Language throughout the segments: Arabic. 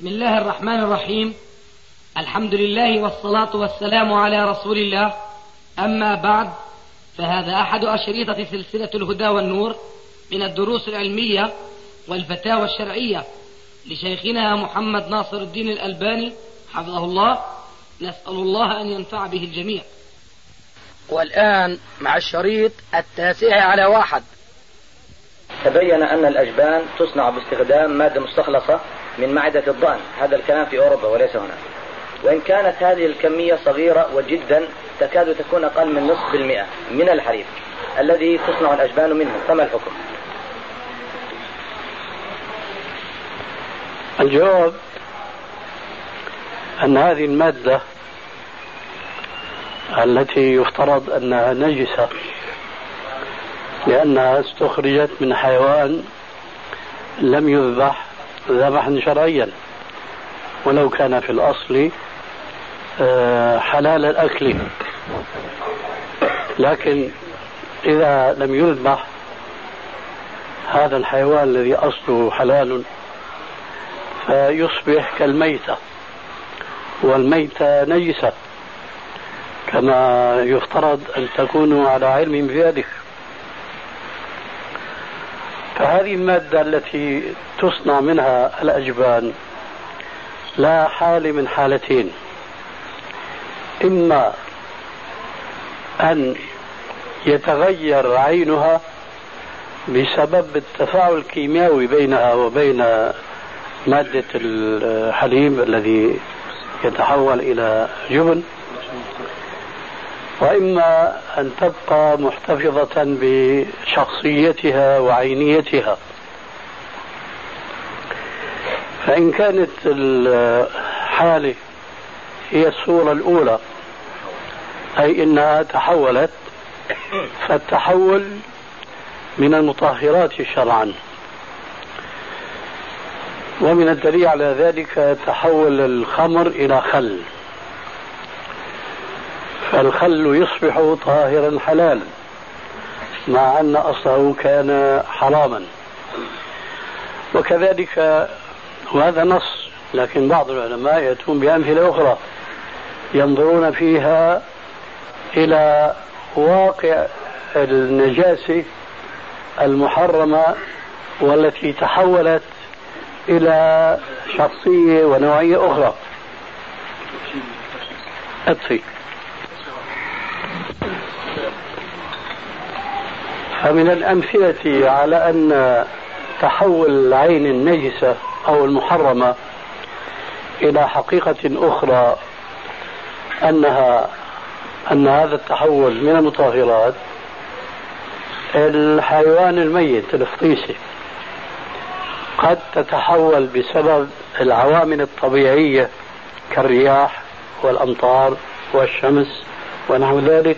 بسم الله الرحمن الرحيم. الحمد لله والصلاة والسلام على رسول الله. أما بعد، فهذا أحد أشريطة سلسلة الهدى والنور من الدروس العلمية والفتاوى الشرعية لشيخنا محمد ناصر الدين الألباني حفظه الله. نسأل الله أن ينفع به الجميع. والآن مع الشريط 9/1. تبين أن الأجبان تصنع باستخدام مادة مستخلصة من معدة الضأن. هذا الكلام في أوروبا وليس هنا. وإن كانت هذه الكمية صغيرة وجدا تكاد تكون أقل من 0.5% من الحليب الذي تصنع الأجبان منه، فما الحكم؟ الجواب أن هذه المادة التي يفترض أنها نجسة لأنها استخرجت من حيوان لم يذبح ذبحا شرعيا، ولو كان في الأصل حلال الأكل، لكن إذا لم يذبح هذا الحيوان الذي أصله حلال فيصبح كالميتة، والميتة نجسة كما يفترض أن تكونوا على علم بذلك. فهذه المادة التي تصنع منها الأجبان لا حال من حالتين: إما أن يتغير عينها بسبب التفاعل الكيميائي بينها وبين مادة الحليب الذي يتحول إلى جبن، وإما أن تبقى محتفظة بشخصيتها وعينيتها. فإن كانت الحالة هي الصورة الأولى، أي إنها تحولت، فالتحول من المطهرات شرعا، ومن الدليل على ذلك تحول الخمر إلى خل، فالخل يصبح طاهرا حلالا مع أن أصله كان حراما. وكذلك، وهذا نص، لكن بعض العلماء يأتون بأمثلة أخرى ينظرون فيها إلى واقع النجاسة المحرمة والتي تحولت إلى شخصية ونوعية أخرى. فمن الأمثلة على أن تحول العين النجسة أو المحرمة إلى حقيقة أخرى أن هذا التحول من المطهرات الحيوان الميت الفطيسي قد تتحول بسبب العوامل الطبيعية كالرياح والأمطار والشمس ونحو ذلك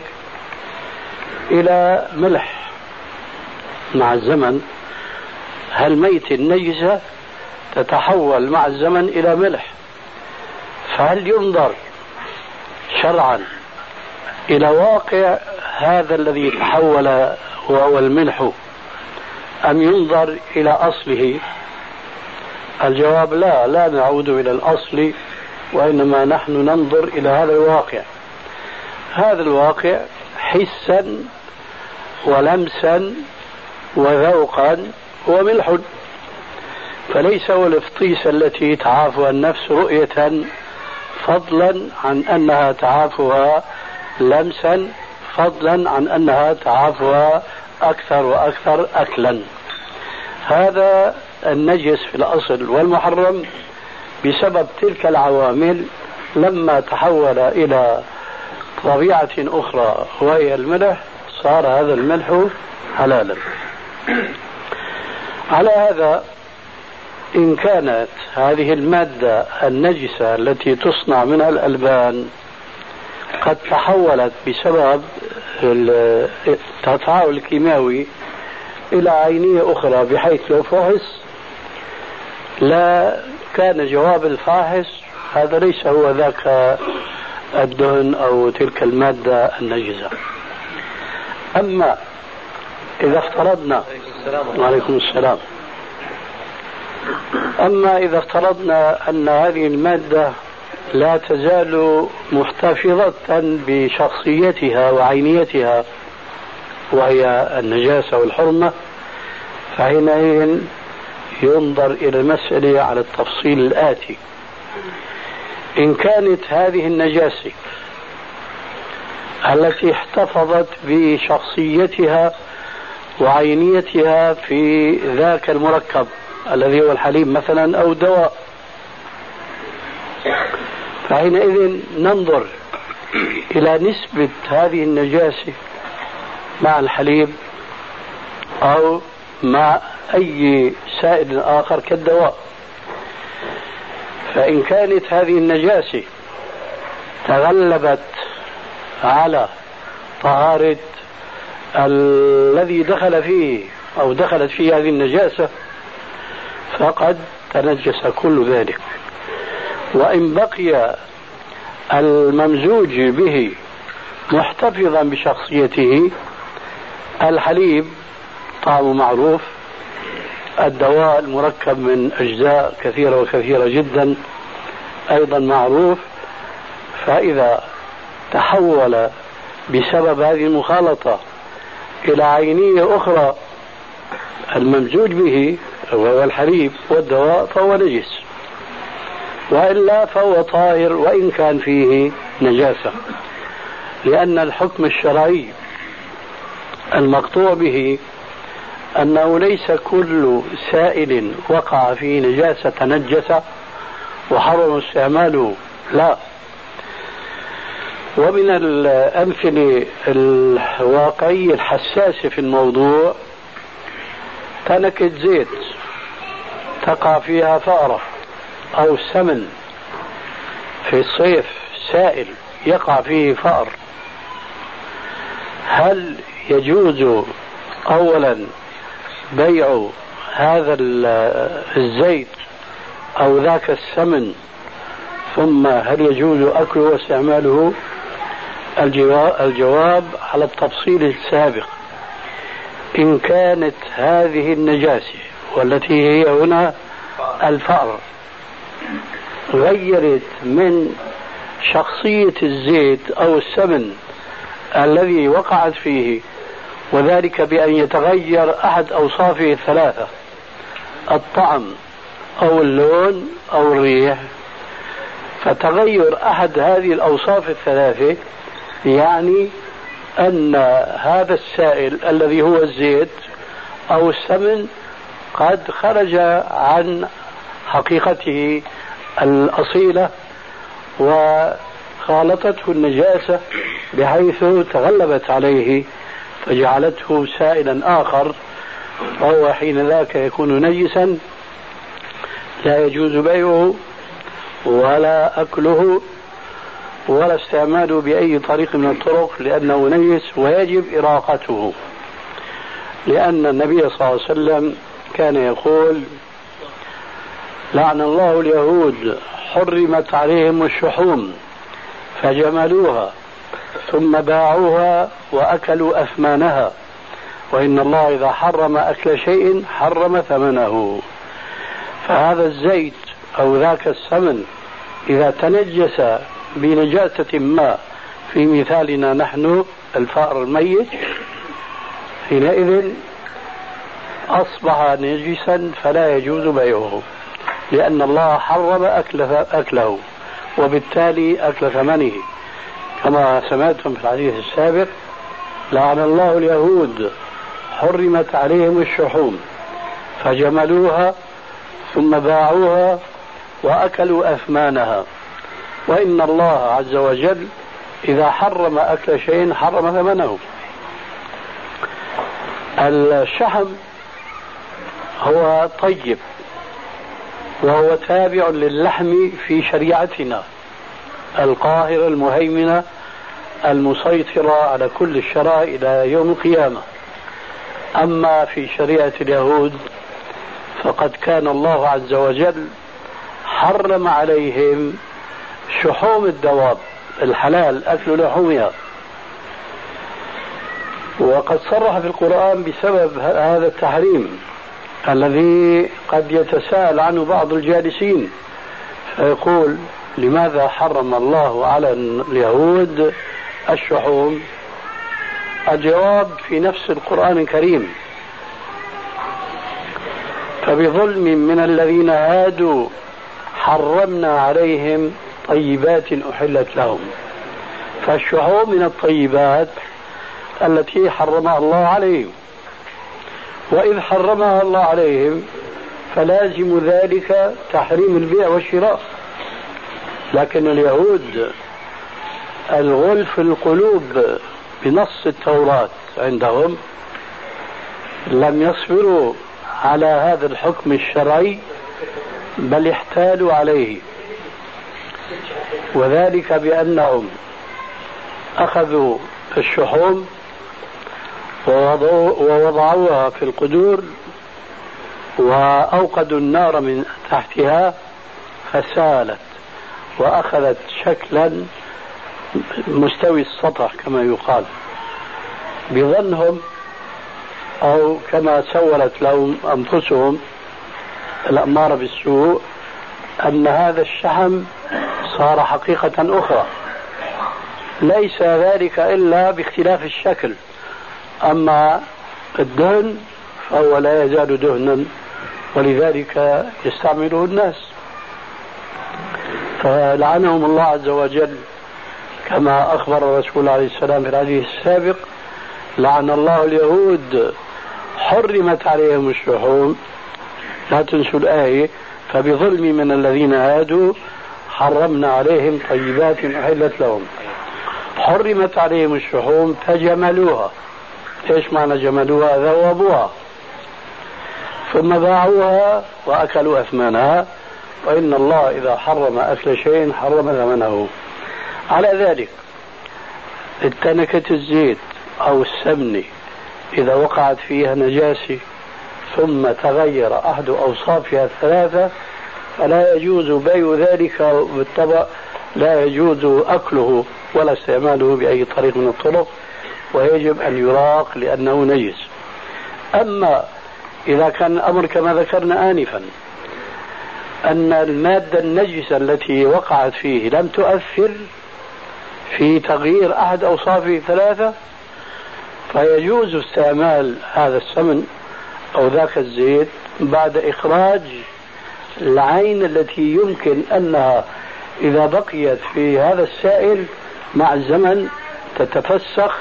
إلى ملح مع الزمن. هالميت النجسة تتحول مع الزمن إلى ملح، فهل ينظر شرعا إلى واقع هذا الذي تحول وهو الملح أم ينظر إلى أصله؟ الجواب لا نعود إلى الأصل، وإنما نحن ننظر إلى هذا الواقع. هذا الواقع حسا ولمسا وذوقا وملح، فليس هو الفطيسة التي تعافها النفس رؤية، فضلا عن أنها تعافها لمسا، فضلا عن أنها تعافها أكثر وأكثر أكلا. هذا النجس في الأصل والمحرم بسبب تلك العوامل لما تحول إلى طبيعة أخرى وهي الملح صار هذا الملح حلالا. على هذا، إن كانت هذه المادة النجسة التي تصنع منها الألبان قد تحولت بسبب التفاعل الكيميائي إلى عينية أخرى بحيث لو فحص لا كان جواب الفاحص هذا ليس هو ذاك الدهن أو تلك المادة النجسة. أما إذا افترضنا، وعليكم السلام، أما إذا افترضنا أن هذه المادة لا تزال محتفظة بشخصيتها وعينيتها وهي النجاسة والحرمة، فحينئذ ينظر إلى المسألة على التفصيل الآتي: إن كانت هذه النجاسة التي احتفظت بشخصيتها وعينيتها في ذاك المركب الذي هو الحليب مثلا أو دواء، فحينئذ ننظر إلى نسبة هذه النجاسة مع الحليب أو مع أي سائل آخر كالدواء. فإن كانت هذه النجاسة تغلبت على طهارة الذي دخل فيه أو دخلت فيه هذه النجاسة فقد تنجس كل ذلك. وإن بقي الممزوج به محتفظا بشخصيته، الحليب طعمه معروف، الدواء المركب من أجزاء كثيرة وكثيرة جدا أيضا معروف، فإذا تحول بسبب هذه المخالطة إلى عينية أخرى الممزوج به وهو الحليب والدواء فهو نجس، وإلا فهو طاهر وإن كان فيه نجاسة، لأن الحكم الشرعي المقطوع به أنه ليس كل سائل وقع فيه نجاسة تنجس وحرم استعماله، لا. ومن الأمثلة الواقعية الحساسة في الموضوع تنكة زيت تقع فيها فأرة أو سمن في الصيف، سائل يقع فيه فأر، هل يجوز أولا بيع هذا الزيت أو ذاك السمن، ثم هل يجوز أكله واستعماله؟ الجواب على التفصيل السابق: إن كانت هذه النجاسة والتي هي هنا الفأر غيرت من شخصية الزيت أو السمن الذي وقعت فيه، وذلك بأن يتغير أحد أوصافه الثلاثة: الطعم أو اللون أو الريح، فتغير أحد هذه الأوصاف الثلاثة يعني أن هذا السائل الذي هو الزيت أو السمن قد خرج عن حقيقته الأصيلة وخالطته النجاسة بحيث تغلبت عليه فجعلته سائلا آخر، وهو حين ذاك يكون نجسا لا يجوز بيعه ولا أكله ولا استعماله بأي طريق من الطرق، لأنه نجس ويجب إراقته. لأن النبي صلى الله عليه وسلم كان يقول: لعن الله اليهود حرمت عليهم الشحوم فجملوها ثم باعوها وأكلوا أثمانها، وإن الله إذا حرم أكل شيء حرم ثمنه. فهذا الزيت أو ذاك السمن إذا تنجس بنجاسة ما، في مثالنا نحن الفأر الميت، حينئذ أصبح نجسا فلا يجوز بيعه، لأن الله حرم أكله وبالتالي أكل ثمنه، كما سمعتم في الحديث السابق: لعن الله اليهود حرمت عليهم الشحوم فجملوها ثم باعوها وأكلوا أثمانها، وإن الله عز وجل إذا حرم أكل شيء حرم ثمنه. الشحم هو طيب وهو تابع للحم في شريعتنا القاهرة المهيمنة المسيطرة على كل الشرائع إلى يوم القيامة. أما في شريعة اليهود فقد كان الله عز وجل حرم عليهم شحوم الدواب الحلال أكل لحومها، وقد صرح في القرآن بسبب هذا التحريم الذي قد يتساءل عنه بعض الجالسين فيقول: لماذا حرم الله على اليهود الشحوم؟ الجواب في نفس القرآن الكريم: فبظلم من الذين هادوا حرمنا عليهم طيبات أحلت لهم. فالشحوم من الطيبات التي حرمها الله عليهم، وإذ حرمها الله عليهم فلازم ذلك تحريم البيع والشراء. لكن اليهود الغل في القلوب بنص التوراة عندهم لم يصبروا على هذا الحكم الشرعي بل احتالوا عليه، وذلك بأنهم أخذوا الشحوم ووضعوها في القدور وأوقدوا النار من تحتها فسالت وأخذت شكلا مستوي السطح كما يقال، بظنهم أو كما سولت لهم أنفسهم الأمارة بالسوء أن هذا الشحم صار حقيقة أخرى. ليس ذلك إلا باختلاف الشكل، أما الدهن فهو لا يزال دهنا، ولذلك يستعمله الناس. فلعنهم الله عز وجل كما أخبر الرسول عليه السلام في الحديث السابق: لعن الله اليهود حرمت عليهم الشحوم. لا تنسوا الآية: فبظلم من الذين هادوا حرمنا عليهم طيبات أحلت لهم. حرمت عليهم الشحوم فجملوها. ايش معنى جملوها؟ ذوبوها ثم باعوها وأكلوا أثمانها، وإن الله إذا حرم أكل شيء حرم ثمنه. على ذلك التنكة الزيت أو السمنة إذا وقعت فيها نجاسة ثم تغير أحد أوصافها الثلاثة فلا يجوز بيع ذلك بالطبع، لا يجوز أكله ولا استعماله بأي طريق من الطرق، ويجب أن يراق لأنه نجس. أما إذا كان الأمر كما ذكرنا آنفا أن المادة النجسة التي وقعت فيه لم تؤثر في تغيير أحد أوصافه الثلاثة فيجوز استعمال هذا السمن أو ذاك الزيت بعد إخراج العين التي يمكن أنها إذا بقيت في هذا السائل مع الزمن تتفسخ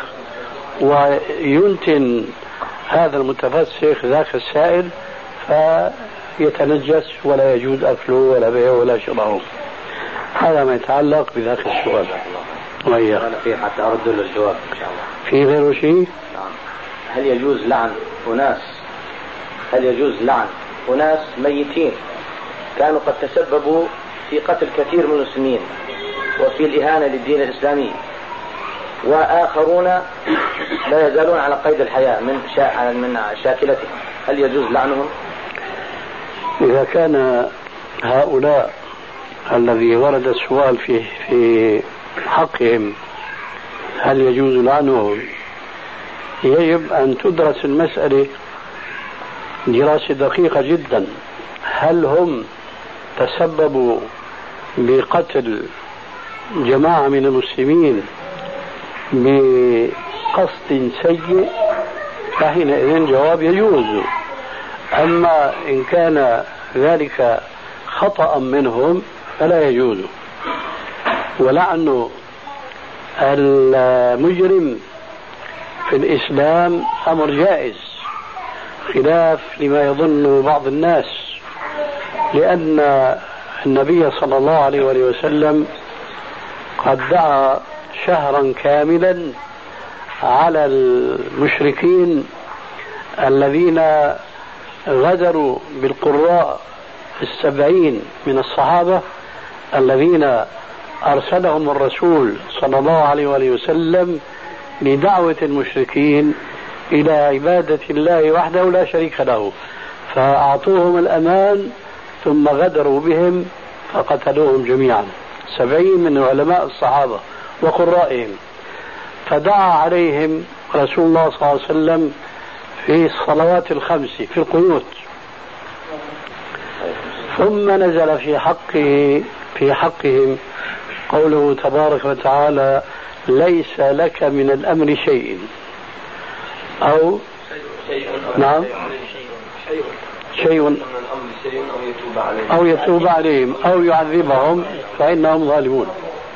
وينتن هذا المتفسخ ذاك السائل فيتنجس ولا يجوز أكله ولا بيعه ولا شراؤه. هذا ما يتعلق بذاك السؤال. أنا في حتى أرد له الجواب إن شاء الله. في غيره شيء؟ هل يجوز لعن أناس ميتين كانوا قد تسببوا في قتل كثير من المسلمين وفي الإهانة للدين الإسلامي، وآخرون لا يزالون على قيد الحياة من شاكلتهم، هل يجوز لعنهم؟ إذا كان هؤلاء الذي ورد السؤال في حقهم هل يجوز لعنهم، يجب أن تدرس المسألة دراسة دقيقة جدا. هل هم تسببوا بقتل جماعة من المسلمين بقصد سيء فحينئذ جواب يجوز. أما إن كان ذلك خطأ منهم فلا يجوز. ولعن المجرم في الإسلام أمر جائز خلاف لما يظن بعض الناس، لأن النبي صلى الله عليه وسلم قد دعا شهرا كاملا على المشركين الذين غدروا بالقراء 70 من الصحابة الذين أرسلهم الرسول صلى الله عليه وسلم لدعوة المشركين إلى عبادة الله وحده لا شريك له، فأعطوهم الأمان ثم غدروا بهم فقتلوهم جميعا 70 من علماء الصحابة وقرائهم. فدعا عليهم رسول الله صلى الله عليه وسلم في الصلوات الخمس في القنوت ثم نزل في حقهم قوله تبارك وتعالى ليس لك من الأمر شيء أو نعم شيء أو يتوب عليهم أو يعذبهم فإنهم ظالمون.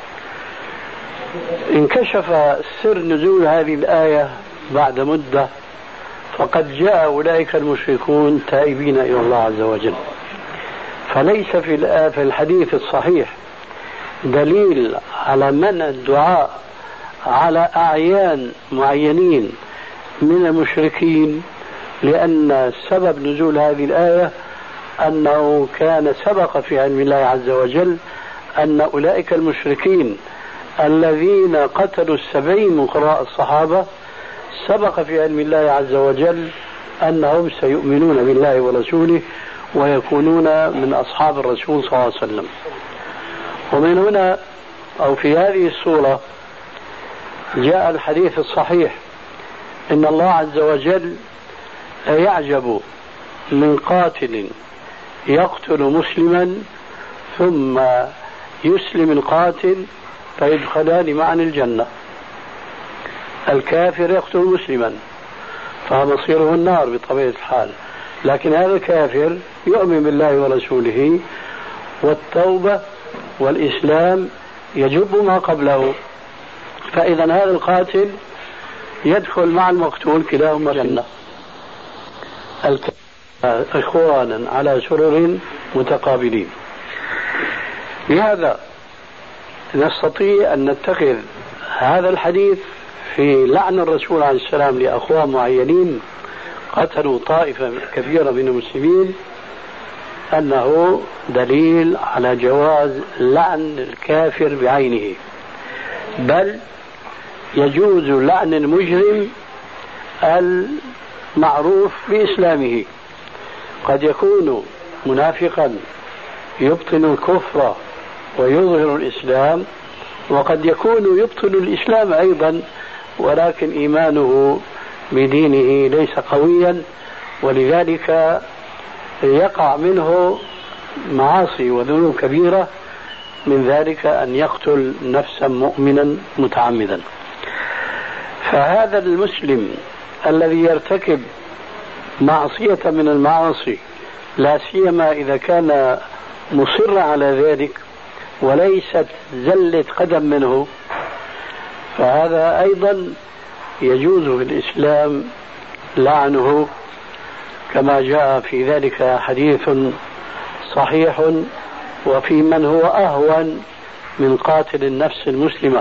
انكشف سر نزول هذه الآية بعد مدة، فقد جاء أولئك المشركون تائبين إلى الله عز وجل. فليس في الحديث الصحيح دليل على منع الدعاء على أعيان معينين من المشركين، لأن سبب نزول هذه الآية أنه كان سبق في علم الله عز وجل أن أولئك المشركين الذين قتلوا 70 من قراء الصحابة سبق في علم الله عز وجل أنهم سيؤمنون بالله ورسوله ويكونون من أصحاب الرسول صلى الله عليه وسلم. ومن هنا أو في هذه السورة جاء الحديث الصحيح إن الله عز وجل يعجب من قاتل يقتل مسلما ثم يسلم القاتل فيدخلان معا الجنة. الكافر يقتل مسلما فمصيره النار بطبيعة الحال، لكن هذا الكافر يؤمن بالله ورسوله والتوبة والإسلام يجب ما قبله، فإذا هذا القاتل يدخل مع المقتول كلاهما الجنة إخوانا على سرر متقابلين. لهذا نستطيع أن نتخذ هذا الحديث في لعن الرسول عليه السلام لأخوان معينين قتلوا طائفة كبيرة من المسلمين أنه دليل على جواز لعن الكافر بعينه، بل يجوز لعن المجرم المعروف بإسلامه. قد يكون منافقا يبطن الكفر ويظهر الإسلام، وقد يكون يبطن الإسلام أيضا ولكن إيمانه بدينه ليس قويا، ولذلك يقع منه معاصي وذنوب كبيرة، من ذلك أن يقتل نفسا مؤمنا متعمدا. فهذا المسلم الذي يرتكب معصية من المعاصي، لا سيما إذا كان مصر على ذلك وليست زلة قدم منه، فهذا أيضا يجوز في الإسلام لعنه، كما جاء في ذلك حديث صحيح وفي من هو أهون من قاتل النفس المسلمة.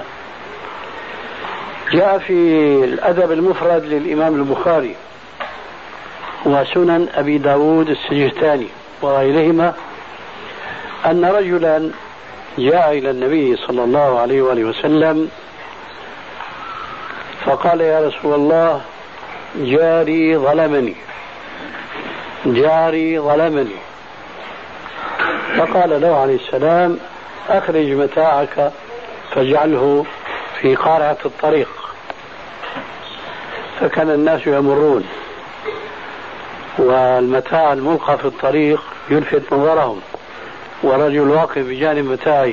جاء في الأدب المفرد للإمام البخاري وسنن أبي داود السجستاني وغيرهما أن رجلا جاء إلى النبي صلى الله عليه وآله وسلم فقال يا رسول الله جاري ظلمني. فقال له عليه السلام أخرج متاعك فاجعله في قارعة الطريق. فكان الناس يمرون والمتاع الملقى في الطريق يلفت نظرهم، ورجل واقف بجانب متاعه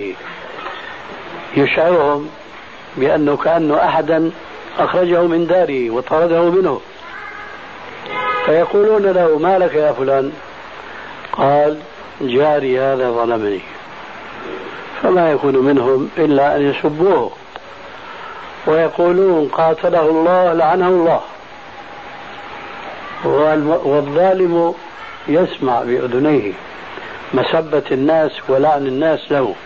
يشعرهم بأنه كأنه أحدا أخرجه من داره وطرده منه، فيقولون له ما لك يا فلان؟ قال جاري هذا ظلمني. فما يكون منهم إلا أن يسبوه ويقولون قاتله الله لعنه الله، والظالم يسمع بأذنيه مسبة الناس ولعن الناس له،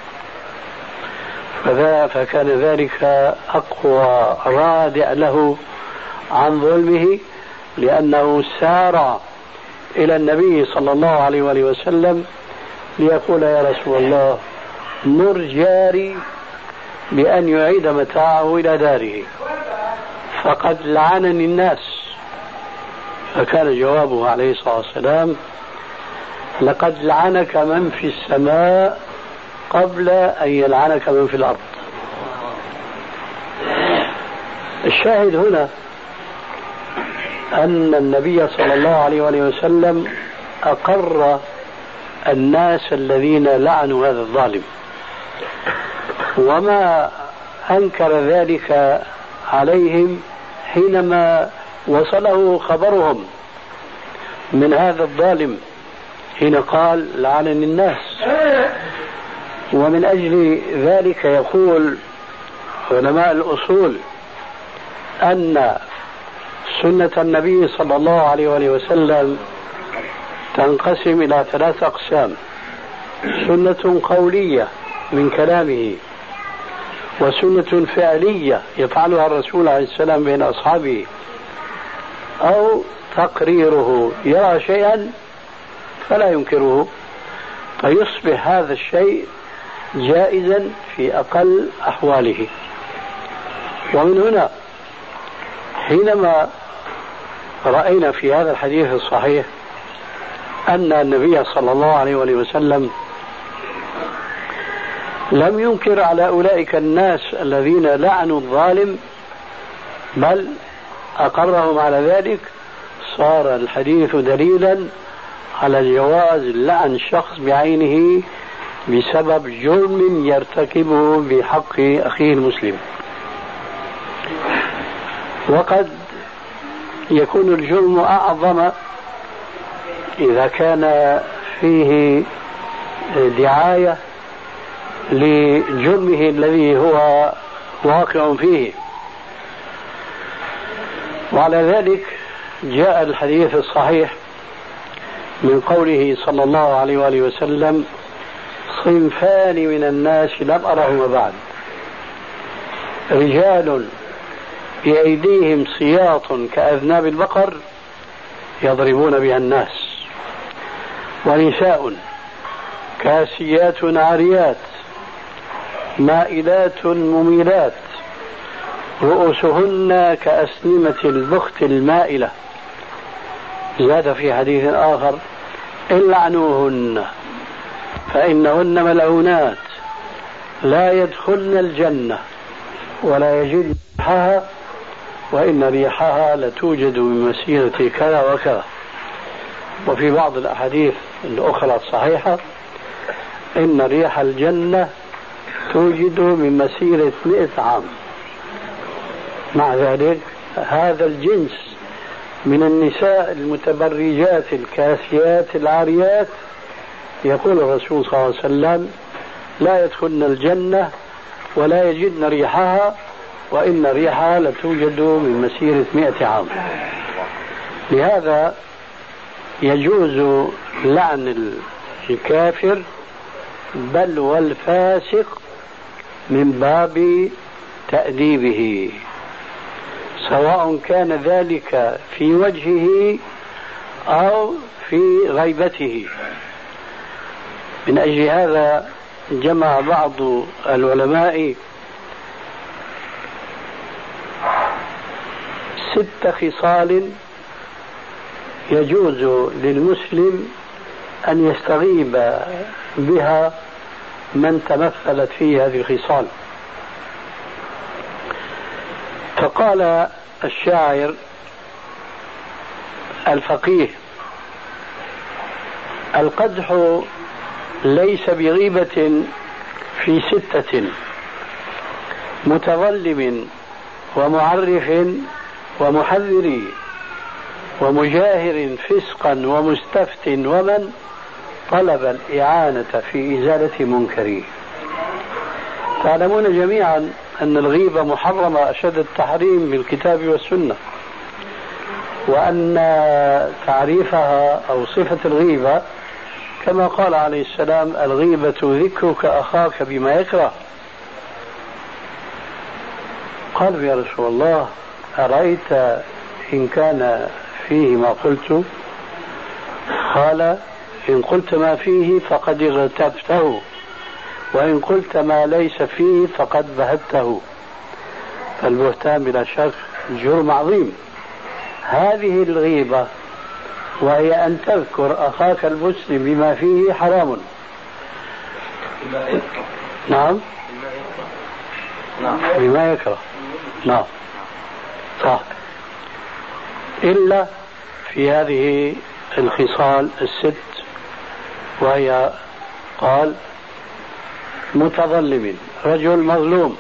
فكان ذلك أقوى رادع له عن ظلمه، لأنه سار إلى النبي صلى الله عليه وآله وسلم ليقول يا رسول الله مر جاري بأن يعيد متاعه إلى داره فقد لعنني الناس. فكان جوابه عليه الصلاة والسلام لقد لعنك من في السماء قبل أن يلعنك من في الأرض. الشاهد هنا أن النبي صلى الله عليه وآله وسلم أقر الناس الذين لعنوا هذا الظالم، وما أنكر ذلك عليهم حينما وصله خبرهم من هذا الظالم حين قال لعنني الناس. ومن أجل ذلك يقول علماء الأصول أن سنة النبي صلى الله عليه وآله وسلم تنقسم إلى 3 أقسام: سنة قولية من كلامه، وسنة فعلية يفعلها الرسول عليه السلام بين أصحابه، أو تقريره، يرى شيئا فلا ينكره فيصبح هذا الشيء جائزا في أقل أحواله. ومن هنا حينما رأينا في هذا الحديث الصحيح أن النبي صلى الله عليه وسلم لم ينكر على أولئك الناس الذين لعنوا الظالم بل أقرهم على ذلك، صار الحديث دليلا على جواز لعن شخص بعينه بسبب جرم يرتكبه بحق أخيه المسلم. وقد يكون الجرم أعظم إذا كان فيه دعاية لجرمه الذي هو واقع فيه. وعلى ذلك جاء الحديث الصحيح من قوله صلى الله عليه وآله وسلم: صنفان من الناس لم أرهما بعد، رجال بأيديهم سياط كأذناب البقر يضربون بها الناس، ونساء كاسيات عاريات مائلات مميلات رؤوسهن كأسنمة البخت المائلة. زاد في حديث آخر: العنوهن فإنهن ملعونات لا يدخلن الجنة ولا يجدن ريحها وإن ريحها لتوجد من مسيرة كذا وكذا. وفي بعض الأحاديث الأخرى الصحيحة: إن ريح الجنة توجد من مسيرة 100 عام. مع ذلك هذا الجنس من النساء المتبرجات الكاسيات العاريات يقول الرسول صلى الله عليه وسلم: لا يدخلن الجنة ولا يجدن ريحها وإن ريحها لتوجد من مسيرة 100 عام. لهذا يجوز لعن الكافر بل والفاسق من باب تأديبه، سواء كان ذلك في وجهه أو في غيبته. من أجل هذا جمع بعض العلماء 6 خصال يجوز للمسلم أن يستغيب بها من تمثلت فيه هذه الخصال. فقال الشاعر الفقيه: القدح ليس بغيبة في 6: متظلم ومعرف ومحذر ومجاهر فسقا ومستفت ومن طلب الإعانة في إزالة منكر. تعلمون جميعا أن الغيبة محرمة أشد التحريم بالكتاب والسنة، وأن تعريفها أو صفة الغيبة كما قال عليه السلام: الغيبة ذكرك أخاك بما يكره. قال: يا رسول الله أرأيت إن كان فيه ما قلت؟ قال: إن قلت ما فيه فقد اغتبته، وإن قلت ما ليس فيه فقد بهته. فالبهتان بلا شك جرم عظيم. هذه الغيبة وهي أن تذكر أخاك المسلم بما فيه حرام. نعم بما يكره. نعم صح، إلا في هذه الخصال 6 وهي قال متظلم، رجل مظلوم،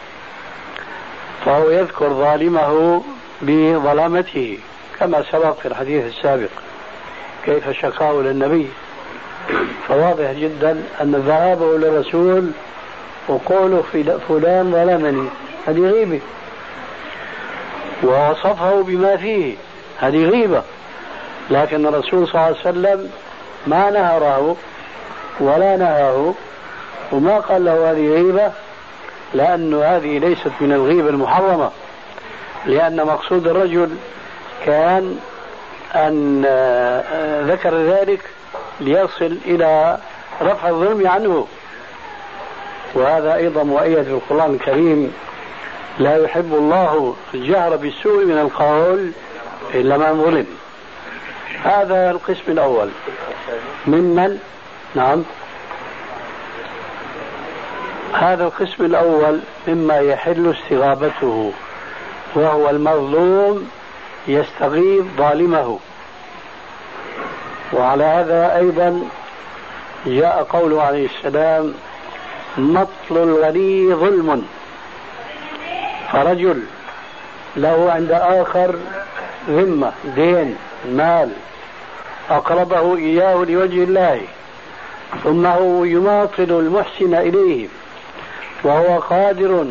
فهو يذكر ظالمه بظلامته كما سبق في الحديث السابق كيف شكاه للنبي. فواضح جدا أن ذهابه للرسول وقوله في فلان ظلمني هذه غيبة، ووصفه بما فيه هذه غيبة، لكن الرسول صلى الله عليه وسلم ما نهره ولا نهاه وما قال له هذه غيبة، لأن هذه ليست من الغيبة المحرمة، لأن مقصود الرجل كان أن ذكر ذلك ليصل إلى رفع الظلم عنه. وهذا أيضا مؤيد في القرآن الكريم: لا يحب الله الجهر بالسوء من القول إلا من ظلم. هذا القسم الأول ممن نعم هذا القسم الأول مما يحل استغابته، وهو المظلوم يستغيث ظالمه. وعلى هذا أيضا جاء قوله عليه السلام: مطل الغني ظلم. فرجل له عند آخر ذمة، دين، مال، أقرضه إياه لوجه الله، ثم هو يماطل المحسن إليه وهو قادر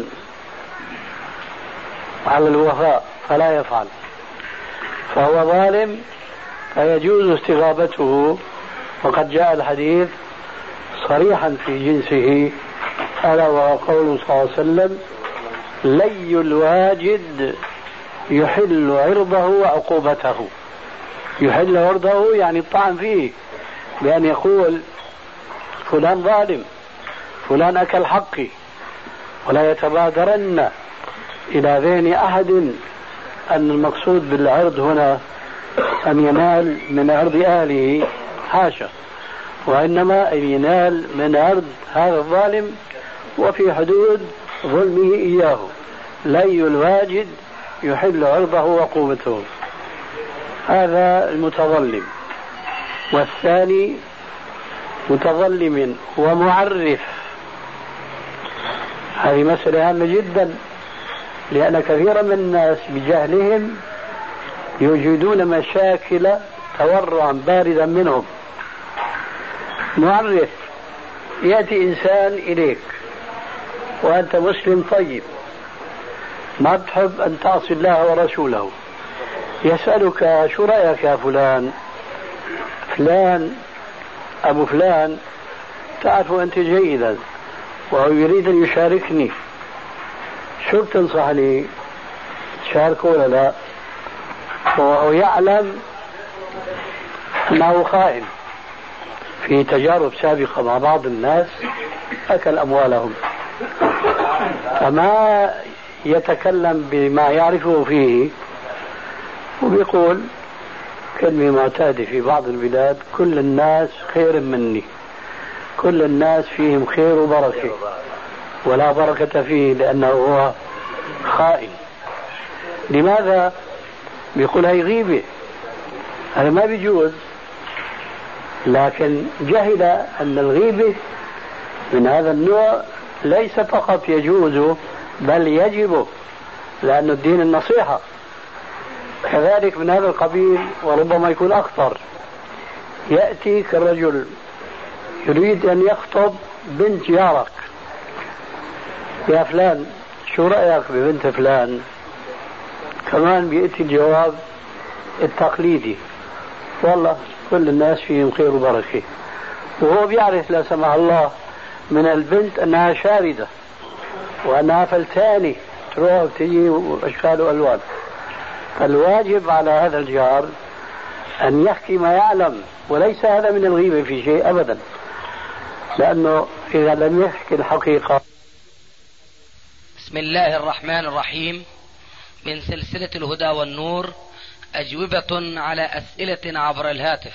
على الوفاء فلا يفعل، فهو ظالم، فيجوز استغابته. وقد جاء الحديث صريحا في جنسه، ألا وهو قوله صلى الله عليه وسلم: لي الواجد يحل عرضه وعقوبته. يحل عرضه يعني الطعن فيه، بأن يقول فلان ظالم، فلان أكل حقي، ولا يتبادرن إلى ذهن أحد أن المقصود بالعرض هنا أن ينال من عرض أهله، حاشا، وإنما أن ينال من عرض هذا الظالم وفي حدود ظلمه إياه. لي الواجد يحل عرضه وعقوبته، هذا المتظلم. والثاني متظلم ومعرف. هذه مسألة هامة جدا، لأن كثيرا من الناس بجهلهم يوجدون مشاكل تورعا باردا منهم. معرف: يأتي إنسان إليك وأنت مسلم طيب، ما تحب أن تعصي الله ورسوله، يسألك: شو رأيك يا فلان؟ فلان أبو فلان تعرف أنت جيدا، وهو يريد أن يشاركني، شو بتنصحني؟ شاركه ولا لا؟ وهو يعلم أنه خائن. في تجارب سابقة مع بعض الناس أكل أموالهم، فما يتكلم بما يعرفه فيه، وبيقول كلمة معتادة في بعض البلاد: كل الناس خير مني، كل الناس فيهم خير وبركة، ولا بركة فيه لأنه هو خائن. لماذا؟ بيقول هي غيبة، هذا ما بيجوز، لكن جهل أن الغيبة من هذا النوع ليس فقط يجوز بل يجب، لأن الدين النصيحة. كذلك من هذا القبيل، وربما يكون أخطر: يأتيك الرجل يريد أن يخطب بنت جارك: يا فلان شو رأيك ببنت فلان؟ كمان بيأتي الجواب التقليدي: والله كل الناس فيهم خير وبركة، وهو بيعرف لا سمح الله من البنت أنها شاردة وأنها فلتاني تروح وتجي وأشكال وألوان. فالواجب على هذا الجار أن يحكي ما يعلم، وليس هذا من الغيبة في شيء أبدا، لأنه إذا لم يحكي الحقيقة. بسم الله الرحمن الرحيم. من سلسلة الهدى والنور، أجوبة على أسئلة عبر الهاتف.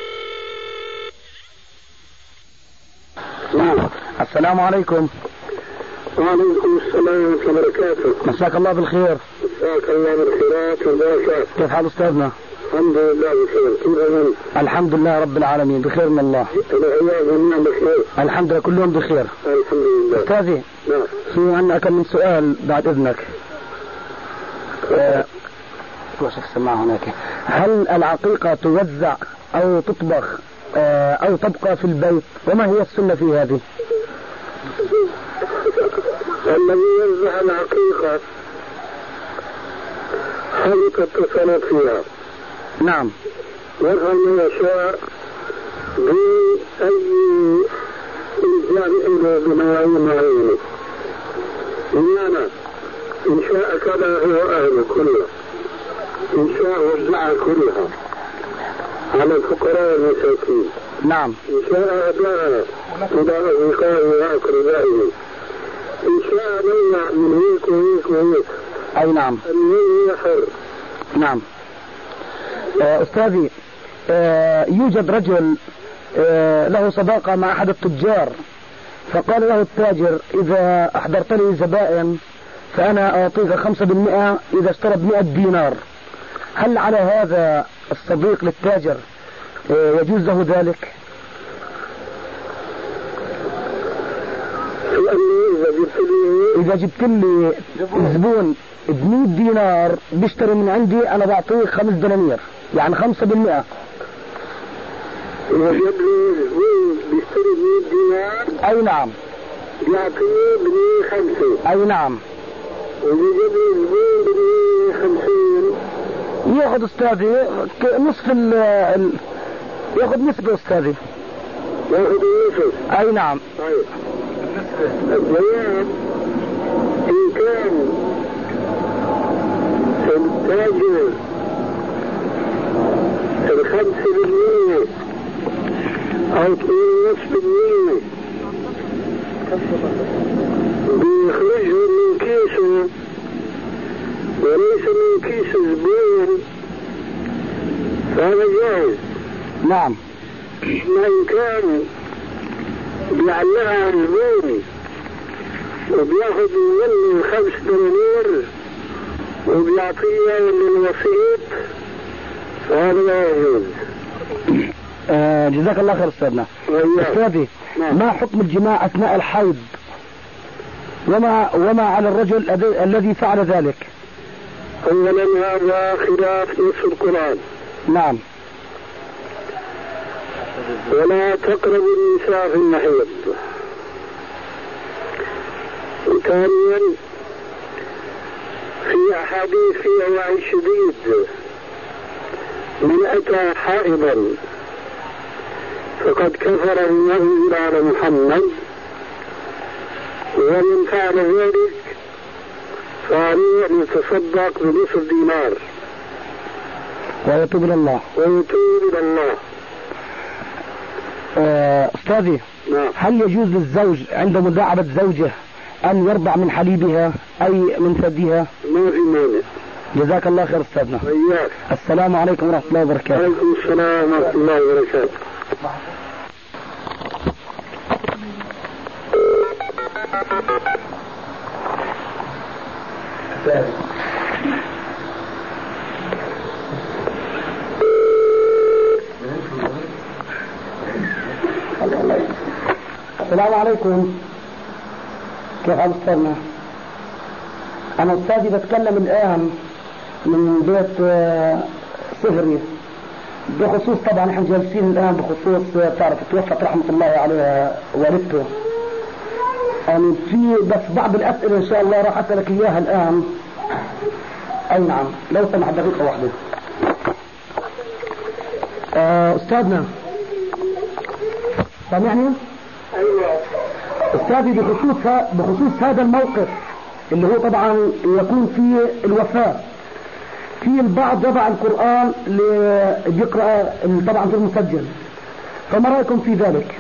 السلام عليكم. وعليكم السلام ورحمة الله وبركاته. مساك الله بالخير. مساك الله بالخيرات والبركات. كيف حال أستاذنا؟ الحمد لله بخير. كيف أنت؟ الحمد لله رب العالمين بخير من الله. العيال جميعا بخير. الحمد لله كلهم بخير. الحمد لله. أستاذي. نعم. في عندنا كم من سؤال بعد إذنك. سماعة هناك. هل العقيقة توزع أو تطبخ أو تبقى في البيت؟ وما هي السنة في هذه؟ الذي يوزع العقيقة حدث التصرف فيها. نعم. يفعل ما يشاء بأي إلزام إلى بنوايا معينة. بمعنى إن شاء كذا هو أهله كله، إن شاء وزعها كلها على الفقراء والمساكين. نعم. إن شاء أداها إلى أصدقائه وأقربائه، إن شاء منع من هيك وهيك وهيك. أي نعم. النية حر. نعم. أستاذي، يوجد رجل له صداقة مع أحد التجار، فقال له التاجر إذا أحضرت لي زبائن فأنا أعطيك 5% إذا اشترى ب100 دينار. هل على هذا الصديق للتاجر يجوز له ذلك؟ إذا جبت لي زبون ب100 دينار بيشتري من عندي أنا بعطيه 5 دنانير، يعني 5%. إذا جاب لي زبون بيشتري ب100 دينار. أي نعم. يعطيه ب105. أي نعم. وإذا جاب لي زبون ب150 ياخذ أستاذي نصف ياخذ نسبة أستاذي. ياخذ النصف. أي نعم. طيب. البيان إن كان التاجر 5% أو 2.5% بيخرجه من كيسه وليس من كيس الزبون فهذا جائز. نعم. ما إن كان بيعلقها على الزبون وبياخذ منه 5 دنانير وبيعطيها للوسيط فهذا لا يجوز. جزاك الله خير أستاذنا. أستاذي، ما حكم الجماع أثناء الحيض وما على الرجل الذي فعل ذلك؟ أولا هذا خلاف نص القرآن. نعم. ولا تقربوا النساء في المحيض. وثانيا في أحاديث فيها وعي شديد: من أتى حائضا فقد كفر بما أنزل على محمد، ومن فعل ذلك فعليه أن يتصدق بنصف دينار ويتوب إلى الله. أستاذي، هل يجوز للزوج عند مداعبة زوجه أن يرضع من حليبها أي من ثديها؟ ما في مانع. جزاك الله خير أستاذنا. وإياك. السلام عليكم ورحمة الله وبركاته. وعليكم السلام ورحمة الله وبركاته. السلام عليكم. كيف حال أستاذنا؟ أنا أستاذي بتكلم الآن من بيت صهري بخصوص، طبعا احنا جالسين الآن بخصوص تعرف توفت رحمة الله عليها والدته، يعني في بس بعض الأسئلة إن شاء الله راح أسألك إياها الآن. أي نعم، لو سمحت دقيقة واحدة. أستاذنا سامعني؟ أيوة. أستاذي بخصوص هذا الموقف اللي هو طبعا يكون فيه الوفاة، في البعض يضع القرآن بيقرأ طبعا في المسجل، فما رأيكم في ذلك؟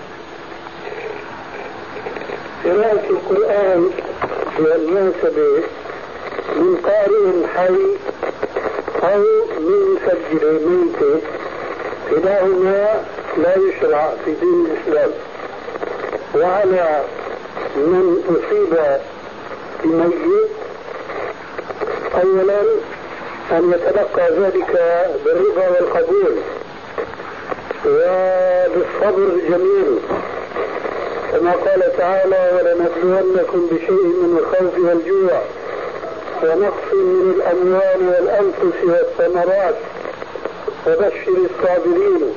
قراءة القرآن والمناسبة من قارئ حي أو من مسجل ميت كلاهما لا يشرع في دين الإسلام. وعلى من أصيب بميت، أولا أن يتلقى ذلك بالرضا والقبول وبالصبر الجميل، كما قال تعالى: ولنبلونكم بشيء من الخوف والجوع ونقص من الأموال والأنفس والثمرات وبشر الصابرين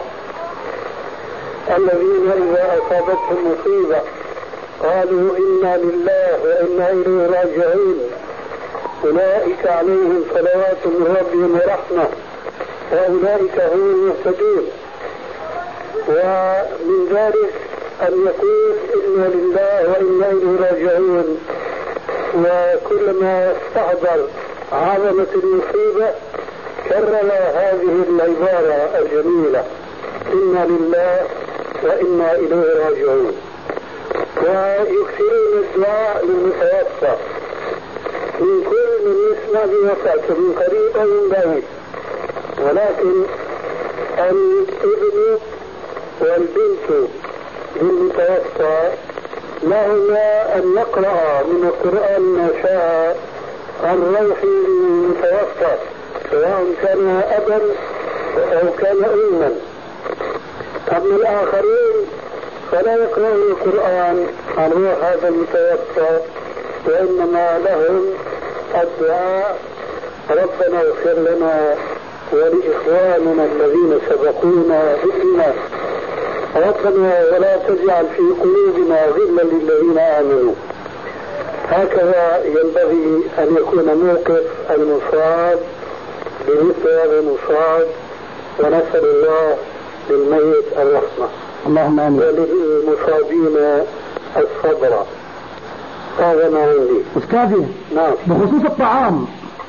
الذين إذا أصابتهم مصيبة قالوا إنا لله وإنا إليه راجعون أولئك عليهم صلوات من ربهم ورحمة وأولئك هم المهتدون. ومن ذلك أن يقول إنا لله وإنا إليه راجعون، وكلما استحضر عظمة المصيبة كرر هذه العبارة الجميلة: إنا لله وإنا إليه راجعون. ويكثرون الدعاء للمتوفى من كل من يسمع بوفاته من قريب أو من بعيد، ولكن الابن والبنت للمتوفى لهما أن يقرأ من القرآن ما شاء عن روح المتوفى، سواء كان أبا أو كان أما. أما الآخرين فلا يقرأون القرآن عن روح هذا المتوفى، وإنما لهم الدعاء: ربنا اغفر لنا ولإخواننا الذين سبقونا بالإيمان، ربنا ولا تجعل في قلوبنا غلا للذين آمنوا. هكذا ينبغي أن يكون موقف المصاب بمثل هذا المصاب، ونسأل الله للميت الرحمة اللهم آمين، وللمصابين الصبر. هذا ما عندي. أستاذي، نعم. بخصوص الطعام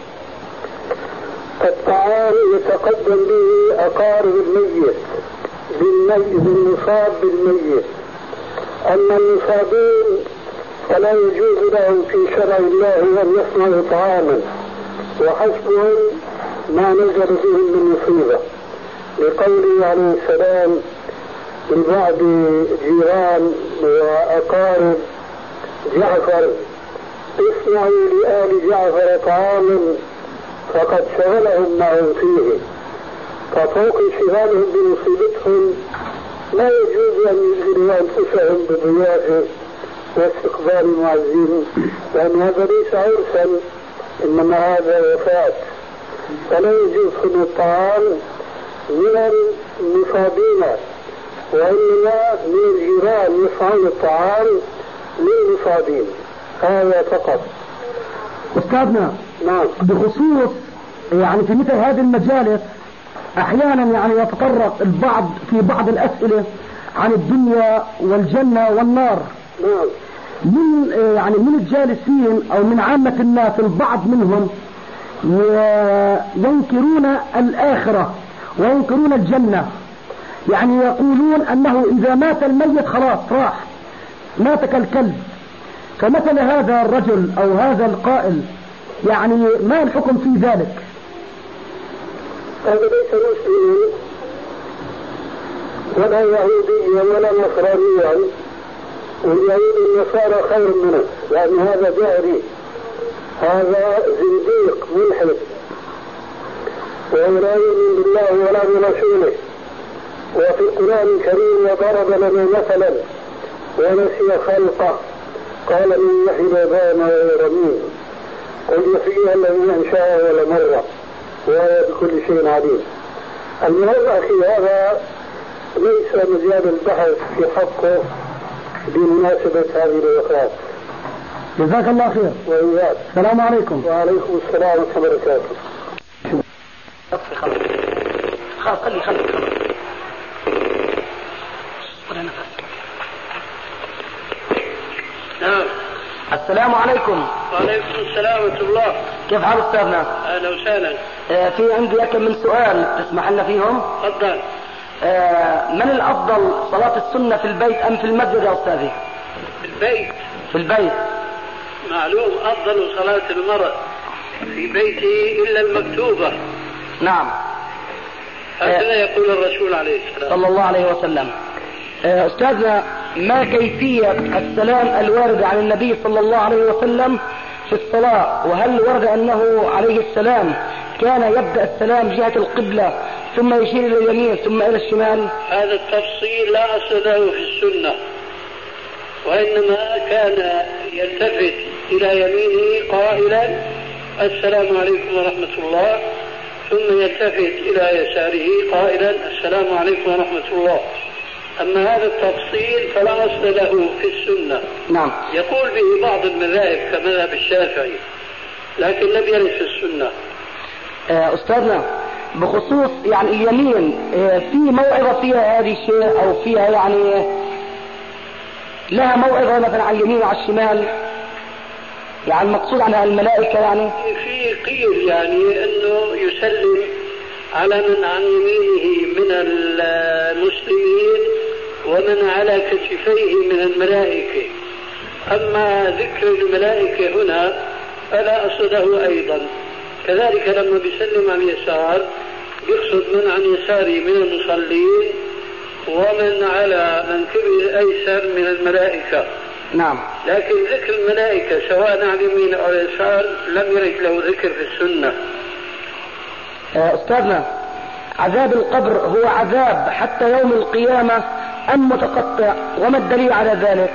يتقدم به أقارب الميت بالمصاب بالميت. أما المصابين فلا يجوز لهم في شرع الله أن يصنعوا طعاما، وحسبهم ما نزل بهم من مصيبة، لقوله عليه السلام لبعض جيران وأقارب جعفر: اصنعوا لآل جعفر طعاما فقد شغلهم معهم فيه. ففوق انشغالهم بمصيبتهم لا يجوز أن يشغلوا أنفسهم بضيافه واستقبال معزين، لأن هذا ليس عرسا، إنما هذا وفاة. فلا يجوز صنع الطعام من المصابين، وإنما من الجيران يصنعون الطعام للمصابين. هذا فقط. أستاذنا، نعم. بخصوص يعني في مثل هذه المجالس أحيانا يعني يتطرق البعض في بعض الأسئلة عن الدنيا والجنة والنار. نعم. من الجالسين أو من عامة الناس البعض منهم ينكرون الآخرة وينكرون الجنة، يعني يقولون أنه إذا مات الميت خلاص راح، مات كالكلب. فمثل هذا الرجل أو هذا القائل يعني ما الحكم في ذلك؟ هذا ليس مسلما ولا يهوديا ولا نصرانيا، واليهود النصارى خير منه، لأن هذا جاهلي، هذا زنديق ملحد، وهو لا يؤمن بالله ولا برسوله. وفي القرآن الكريم وضرب لنا مثلا ونسي خلقه قال من يحيي العظام وهي رميم قل يحييها الذي أنشأها أول مرة وهو بكل شيء عليم. المهم أخي، هذا ليس مجال البحث في حقه بمناسبة هذه الوفاة. جزاك الله خير. وإياك. السلام عليكم. وعليكم السلام ورحمة الله وبركاته. خلي نعم. السلام عليكم. وعليكم السلام ورحمة الله. كيف حال أستاذنا؟ أهلا وسهلا. في عندي أكم من سؤال تسمح لنا فيهم؟ تفضل. من الأفضل صلاة السنة في البيت أم في المسجد يا أستاذي؟ في البيت. في البيت. معلوم أفضل صلاة المرء في بيته إلا المكتوبة. نعم. هكذا يقول الرسول عليه السلام صلى الله عليه وسلم. أستاذنا، ما كيفية السلام الوارد عن النبي صلى الله عليه وسلم في الصلاة؟ وهل ورد أنه عليه السلام كان يبدأ السلام جهة القبلة ثم يشير إلى اليمين ثم إلى الشمال؟ هذا التفصيل لا أصل له في السنة، وإنما كان يلتفت إلى يمينه قائلا السلام عليكم ورحمة الله، ثم يلتفت إلى يساره قائلا السلام عليكم ورحمة الله. أما هذا التفصيل فلا أصل له في السنة. نعم. يقول به بعض المذاهب كمذهب الشافعي، لكن لم يرد في السنة. أستاذنا، بخصوص يعني اليمين، في موعظة فيها هذه الشيء أو فيها يعني لها موعظة مثلا على اليمين وعلى الشمال؟ يعني المقصود عنها الملائكة يعني؟ في قيل يعني أنه يسلم على من عن يمينه من المسلمين ومن على كتفيه من الملائكة. أما ذكر الملائكة هنا فلا أصله أيضا. كذلك لما بيسلم عن يسار يقصد من عن يساره من المصلين ومن على منكبه الأيسر من الملائكة. نعم. لكن ذكر الملائكة سواء عن يمين أو يسار لم يرد له ذكر في السنة. أستاذنا، عذاب القبر هو عذاب حتى يوم القيامة أم متقطع؟ وما الدليل على ذلك؟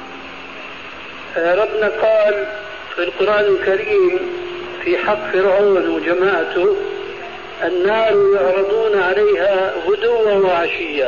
ربنا قال في القرآن الكريم في حق فرعون وجماعته النار يعرضون عليها غدوا وعشيا.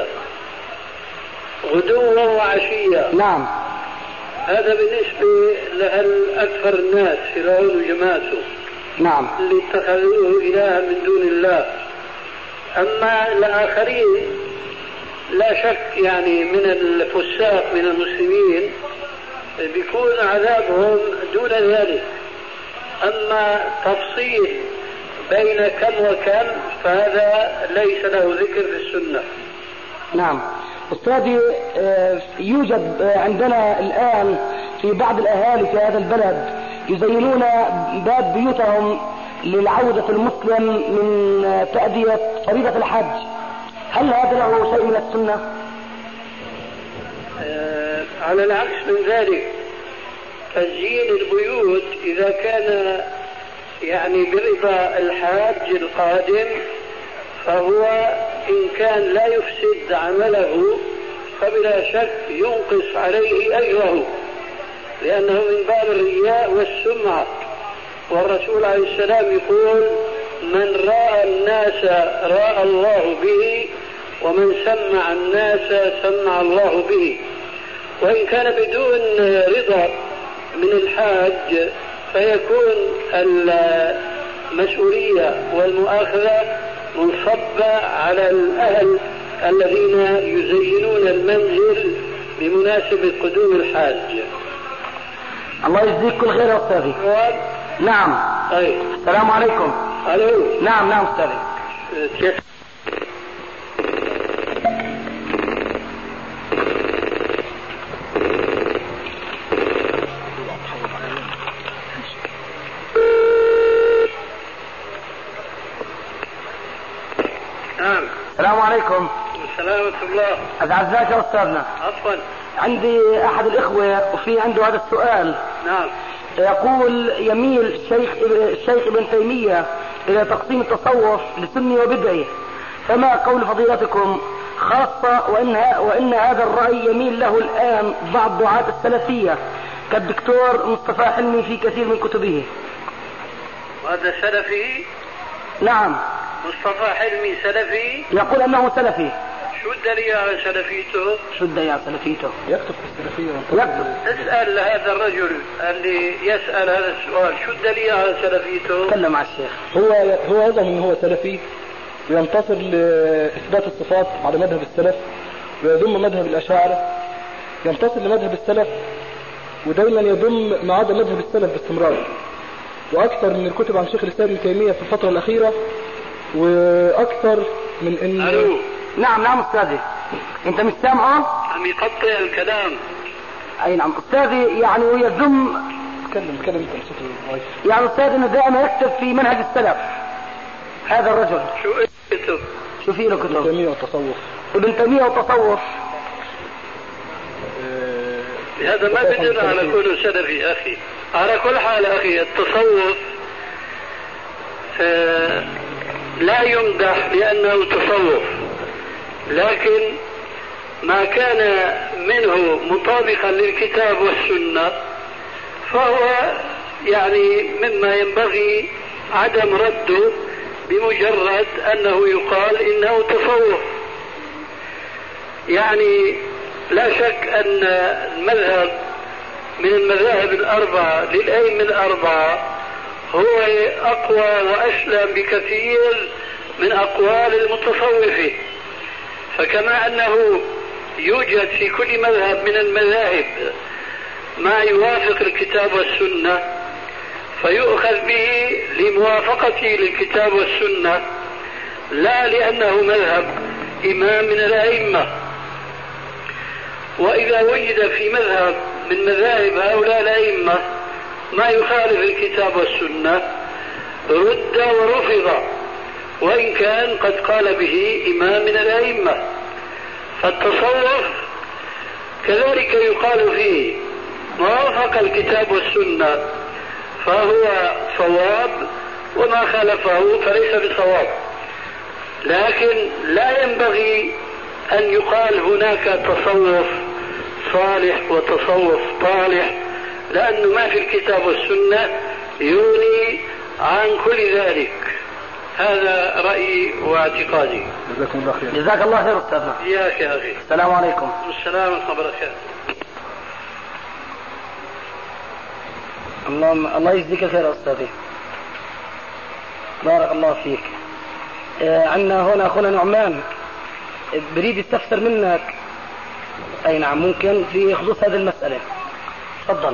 غدوا وعشيا. نعم. هذا بالنسبة لأكثر الناس فرعون وجماعته. نعم. اللي اتخذوه إلها من دون الله. أما الآخرين لا شك يعني من الفساق من المسلمين بيكون عذابهم دون ذلك. أما تفصيل بين كم وكم فهذا ليس له ذكر في السنة. نعم. أستاذي، يوجد عندنا الآن في بعض الأهالي في هذا البلد يزينون باب بيوتهم للعودة المسلم من تأدية فريضة الحج. هل هذا له شيء من السنة؟ على العكس من ذلك، تزيين البيوت إذا كان يعني برضا الحاج القادم فهو إن كان لا يفسد عمله فبلا شك ينقص عليه أجره، لأنه من باب الرياء والسمعة. والرسول عليه السلام يقول من رأى الناس رأى الله به ومن سمع الناس سمع الله به. وإن كان بدون رضا من الحاج فيكون المسؤولية والمؤاخذة منصبة على الأهل الذين يزينون المنزل بمناسبة قدوم الحاج. الله يجزيك كل خير يا أستاذي. نعم. طيب. السلام عليكم. ألو. نعم أستاذي. السلام عليكم. السلام ورحمة الله. أعزائك يا أستاذنا. عفوا. عندي أحد الإخوة وفي عنده هذا السؤال. نعم. يقول يميل الشيخ ابن تيمية إلى تقسيم التصوف لسني وبدعي، فما قول فضيلتكم؟ خاصة وإن هذا الرأي يميل له الآن بعض دعاة السلفية كالدكتور مصطفى حلمي في كثير من كتبه. وهذا سلفي؟ نعم. مصطفى حلمي سلفي؟ يقول أنه سلفي. شو الدليل على سلفيته؟ شو الدليل على سلفيته؟ يكتب في السلفية. يكتب. اسأل هذا الرجل اللي يسأل هذا السؤال شو الدليل على سلفيته؟ تكلم مع الشيخ. هو يزعم انه هو سلفي وينتصر لإثبات الصفات على مذهب السلف ويضم مذهب الأشاعرة، ينتصر لمذهب السلف ودايما يضم ما عدا مذهب السلف باستمرار. وأكثر من الكتب عن شيخ الإسلام ابن تيمية في الفترة الأخيرة، وأكثر من إن. ألو. نعم أستاذي، أنت مش سامعه؟ عم يقطع الكلام. أي نعم أستاذي، يعني ويذم. تكلم أنت صوت. يعني أستاذ إنه دائما يكتب في منهج السلف هذا الرجل. شو كتب؟ شو في له كتب؟ ابن تيمية والتصوف. ابن تيمية والتصوف. هذا ما بدنا على كونه سلفي أخي. على كل حال أخي التصوف لا يمدح لأنه تصوف، لكن ما كان منه مطابقا للكتاب والسنة فهو يعني مما ينبغي عدم رده بمجرد أنه يقال إنه تصوف. يعني لا شك أن المذهب من المذاهب الأربعة للأئمة الأربعة هو أقوى وأسلم بكثير من أقوال المتصوفة. فكما أنه يوجد في كل مذهب من المذاهب ما يوافق الكتاب والسنة فيؤخذ به لموافقته للكتاب والسنة، لا لأنه مذهب إمام من الأئمة. وإذا وجد في مذهب من مذاهب هؤلاء الأئمة ما يخالف الكتاب والسنة رد ورفض، وإن كان قد قال به إمام من الأئمة. فالتصوف كذلك يقال فيه ما وافق الكتاب والسنة فهو صواب، وما خالفه فليس بصواب. لكن لا ينبغي أن يقال هناك تصوف صالح وتصوف طالح، لأنه ما في الكتاب والسنة يغني عن كل ذلك. هذا رأيي واعتقادي. جزاكم الله خير. جزاك الله خير أستاذنا. إياك يا أخي. السلام عليكم. السلام ورحمة الله وبركاته. الله يجزيك خير أستاذي، بارك الله فيك. عندنا هنا أخونا نعمان بريد يستفسر منك. أي نعم، ممكن في خصوص هذه المسألة. تفضل.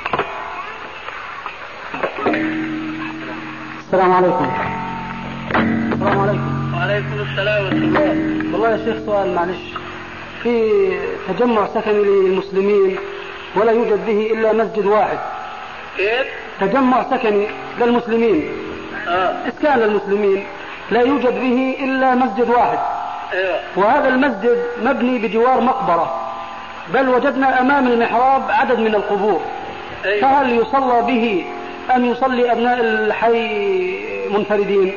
السلام عليكم. السلام عليكم. وعليكم السلام ورحمة الله. والله يا شيخ سؤال معلش، في تجمع سكني للمسلمين ولا يوجد به إلا مسجد واحد. كيف؟ تجمع سكني للمسلمين، إسكان للمسلمين، لا يوجد به إلا مسجد واحد. وهذا المسجد مبني بجوار مقبرة، بل وجدنا أمام المحراب عدد من القبور. فهل يصلى به أم يصلي أبناء الحي منفردين؟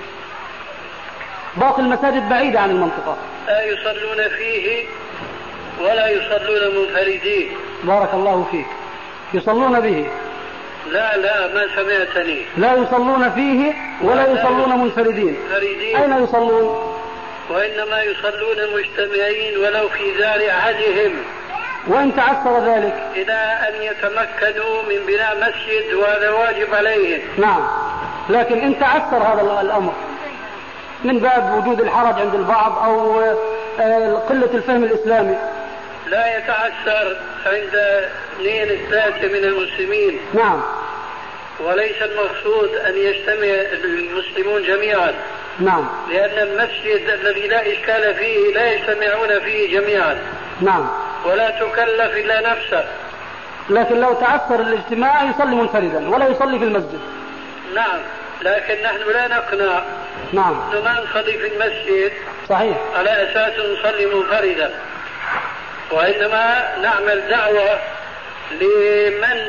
باقي المساجد بعيدة عن المنطقة. لا يصلون فيه ولا يصلون منفردين. بارك الله فيك. يصلون به؟ لا ما سمعتني. لا يصلون فيه ولا يصلون منفردين. أين يصلون؟ وإنما يصلون مجتمعين ولو في دار أحدهم. وإن تعثر ذلك؟ إلى أن يتمكنوا من بناء مسجد، وهذا واجب عليهم. نعم، لكن إن تعثر هذا الأمر من باب وجود الحرج عند البعض أو قلة الفهم الإسلامي. لا يتعثر عند 2-3 من المسلمين. نعم. وليس المقصود أن يجتمع المسلمون جميعا. نعم. لأن المسجد الذي لا إشكال فيه لا يجتمعون فيه جميعا. نعم. ولا تكلف إلا نفسه. لكن لو تعثر الاجتماع يصلي منفردا ولا يصلي في المسجد. نعم، لكن نحن لا نقنع. نعم. ما نصلي في المسجد صحيح على أساس نصلي منفردا، وإنما نعمل دعوة لمن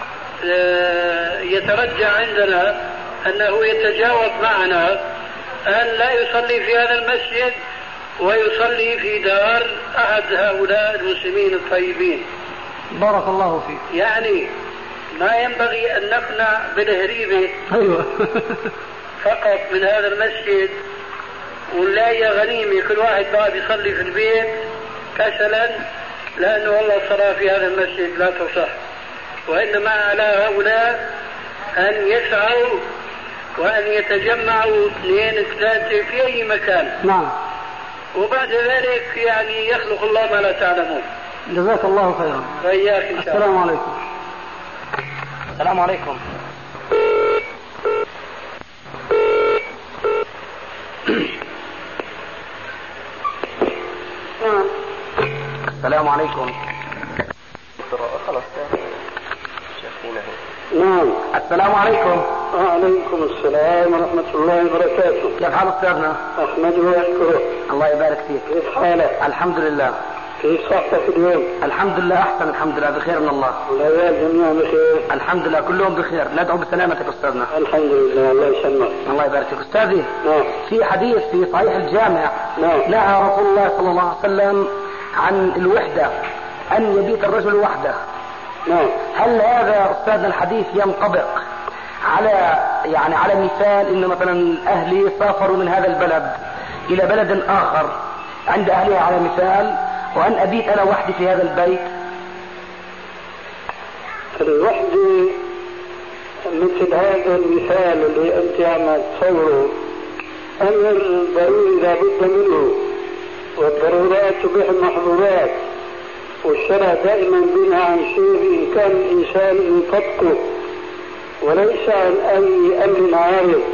يترجع عندنا أنه يتجاوب معنا أن لا يصلي في هذا المسجد ويصلي في دار أحد هؤلاء المسلمين الطيبين. بارك الله فيك. يعني ما ينبغي أن نقنع بالهريبة. أيوة. فقط من هذا المسجد ولا هي غنيمة كل واحد بقى بيصلي في البيت كسلا، لأنه والله الصلاة في هذا المسجد لا تصح. وإنما على هؤلاء أن يسعوا وأن يتجمعوا 2-3 في أي مكان. نعم. وبعد ذلك يعني يخلق الله ما لا تعلمون. جزاك الله خيرا. وإياك إن شاء الله. السلام عليكم. السلام عليكم. السلام عليكم. خلاص نعم. السلام عليكم. وعليكم السلام ورحمة الله وبركاته. كيف حال أستاذنا؟ أحمد وأشكره. الله يبارك فيك. كيف حالك؟ الحمد لله. كيف صحتك اليوم؟ الحمد لله أحسن، الحمد لله بخير من الله. والعيال جميعا بخير؟ الحمد لله كلهم بخير، ندعو بسلامتك أستاذنا. الحمد لله، الله يسلمك. الله يبارك فيك. أستاذي، نعم. في حديث في صحيح الجامع نعم. نهى رسول الله صلى الله عليه وسلم عن الوحدة، أن يبيت الرجل وحده. نعم. هل هذا أستاذنا الحديث ينطبق على مثال إنه مثلا أهلي سافروا من هذا البلد إلى بلد آخر عند أهلها على مثال، وأن أبيت أنا وحدي في هذا البيت؟ الوحدة مثل هذا المثال اللي أنت عم تصوره أمر ضروري لابد منه، والضرورات تبيح المحظورات، والشرع دائما بنى عن شيء إن كان الإنسان يطبقه وليس عن أي أمر عارض.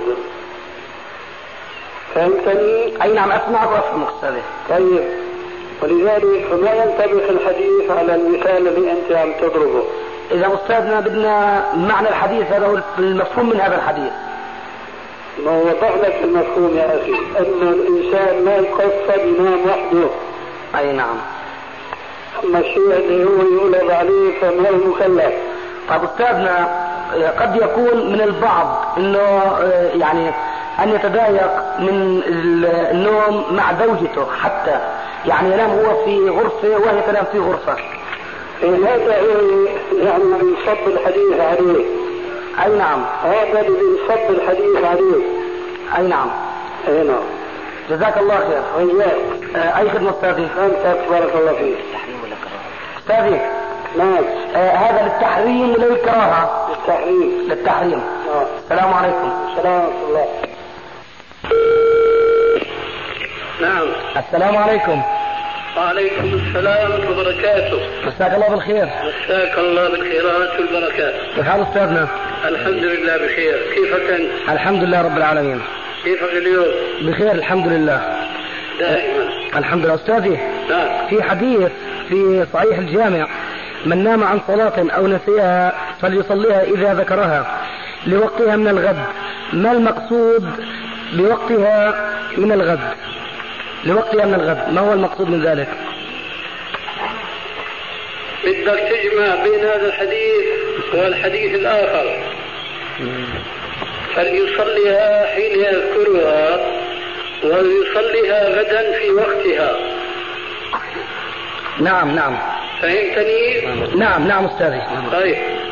فهمتني؟ أي نعم، أسمعك وأفهمك أستاذي. طيب، ولذلك فما ينطبق الحديث على المثال اللي أنت عم تضربه. إذا أستاذنا بدنا معنى الحديث، هذا هو المفهوم من هذا الحديث. ما وضح لك المفهوم يا أخي، أن الإنسان ما يقصد ينام وحده. أي نعم. أما الشيء اللي هو يولد عليه فما هو مكلف. طيب أستاذنا، قد يكون من البعض إنه أن يتضايق من النوم مع زوجته، حتى ينام هو في غرفة وهي تنام في غرفة. هذا هو ينصب الحديث عليه. أي نعم. هذا اللي ينصب الحديث عليه. أي نعم. أي نعم. جزاك الله خير. وإياك. أي خدمة أستاذي؟ أنت بارك الله فيك. أستاذي. نعم. هذا للتحريم ولا للكراهة؟ للتحريم. للتحريم. السلام عليكم. السلام ورحمة الله. نعم. السلام عليكم. وعليكم السلام ورحمة الله وبركاته. مساك الله بالخير. مساك الله بالخيرات والبركات. كيف حال أستاذنا؟ الحمد لله بخير، كيفك أنت؟ الحمد لله رب العالمين. كيفك اليوم؟ بخير الحمد لله. دائما. الحمد لله. أستاذي، نعم. في حديث في صحيح الجامع: من نام عن صلاة أو نسيها فليصليها إذا ذكرها لوقتها من الغد. ما المقصود بوقتها من الغد؟ لوقتها من الغد، ما هو المقصود من ذلك؟ بدك تجمع بين هذا الحديث والحديث الآخر. فليصليها حين يذكرها وليصليها غدا في وقتها. نعم نعم. فهمتني؟ نعم نعم أستاذي. طيب.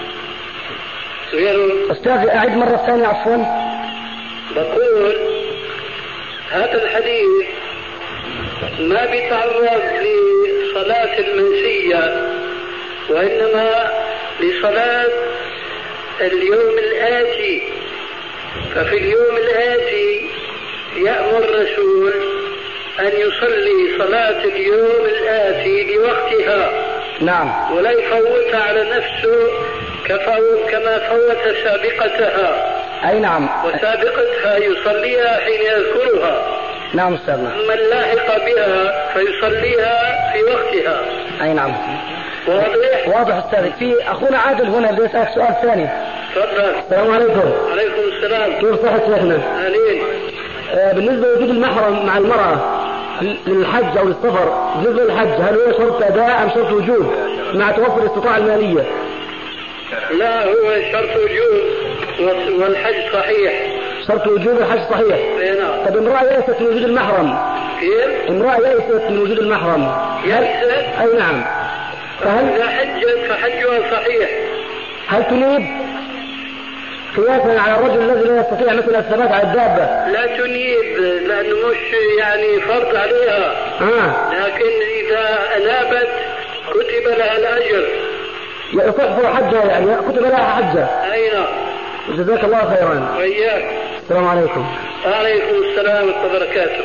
أستاذي أعد مرة ثانية عفوا. بقول هذا الحديث ما بيتعرض لصلاة المنسية، وإنما لصلاة اليوم الآتي. ففي اليوم الآتي يأمر الرسول أن يصلي صلاة اليوم الآتي لوقتها. نعم. ولا يفوتها على نفسه كما فوت سابقتها. أي نعم. وسابقتها يصليها حين يذكرها. نعم أستاذنا. أما اللاحق بها فيصليها في وقتها. أي نعم. واضح؟ واضح أستاذي. في أخونا عادل هنا بدي أسألك سؤال ثاني. تفضل. السلام عليكم. عليكم السلام. كيف صحة شيخنا؟ أهلين. بالنسبة لوجود المحرم مع المرأة للحج أو للسفر، بالنسبة للحج هل هو شرط أداء أم شرط وجود مع توفر الاستطاعة المالية؟ لا، هو شرط وجود والحج صحيح. شرط وجود الحج صحيح. نعم. طب امرأة يأست من وجود المحرم. كيف؟ امرأة يأست من وجود المحرم. يأست؟ أي نعم. إذا حجت فحجها صحيح. هل تنيب قياسا على الرجل الذي لا يستطيع مثل الثبات على الدابة؟ لا تنيب، لأنه مش فرض عليها. لكن إذا أنابت كتب لها الأجر. يصح حجها، كتب لها حجة. أي نعم. جزاك الله خيرا. وإياك. السلام عليكم. وعليكم السلام ورحمة الله وبركاته.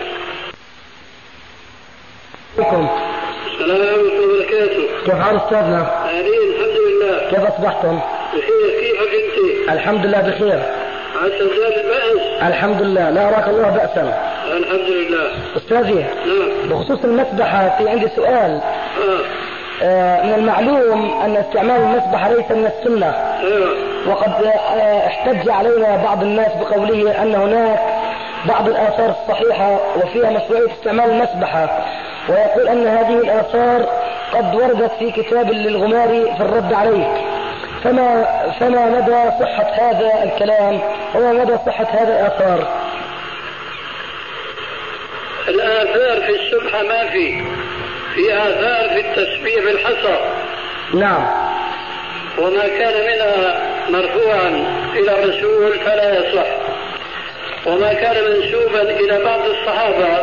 السلام ورحمة الله وبركاته. كيف حال أستاذنا؟ أهلين، الحمد لله. كيف أصبحتم؟ بخير، كيفك أنت؟ الحمد لله بخير. عسى زال البأس؟ الحمد لله، لا أراك الله بأسا. الحمد لله. أستاذي. نعم. بخصوص المسبحة في عندي سؤال. من المعلوم أن استعمال المسبحة ليس من السنة. وقد احتج علينا بعض الناس بقوله أن هناك بعض الآثار الصحيحة وفيها مشروعية استعمال المسبحة، ويقول أن هذه الآثار قد وردت في كتاب للغماري في الرد عليه، فما مدى صحة هذا الكلام وما مدى صحة هذا الآثار؟ الآثار في السبحة ما في آثار في التسبيح بالحصى. نعم. وما كان منها مرفوعا إلى الرسول فلا يصح، وما كان منسوبا إلى بعض الصحابة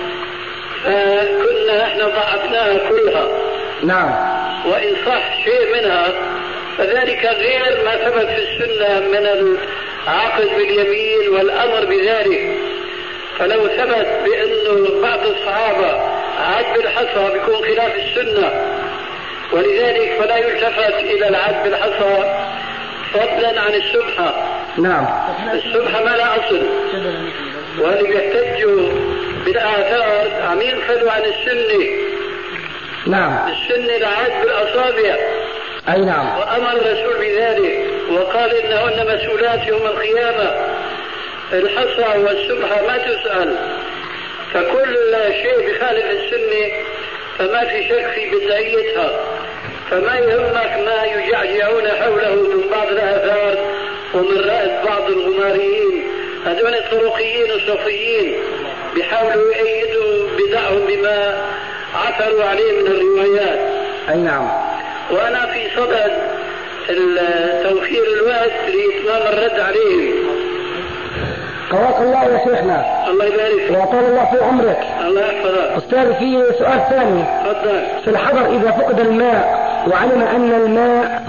فكنا احنا ضعفناها كلها. نعم. وإن صح شيء منها فذلك غير ما ثبت في السنة من العقد باليمين والأمر بذلك. فلو ثبت بأنه بعض الصحابة عد بالحصى بيكون خلاف السنة، ولذلك فلا يلتفت إلى العد بالحصى فضلا عن السبحة. نعم. السبحة ما لا أصل، واللي بيحتجوا بالآثار عم ينفلوا عن السنة. نعم. السنة العد بالأصابع. أي نعم. وأمر الرسول بذلك وقال إنهن مسؤولات يوم القيامة. الحصى والسبحة ما تسأل، فكل شيء بخالف السنة فما في شك في بدعيتها. فما يهمك ما يجعجعون حوله من بعض الآثار ومن رأس بعض الغماريين، هذول الطرقيين والصوفيين بيحاولوا يؤيدوا بدعهم بما عثروا عليه من الروايات. أي نعم. وأنا في صدد توفير الوقت لإتمام الرد عليهم. قواك الله يا شيخنا. الله يبارك. وطال الله في عمرك. الله يحفظك. أستاذ في سؤال ثاني. تفضل. في الحضر إذا فقد الماء وعلم أن الماء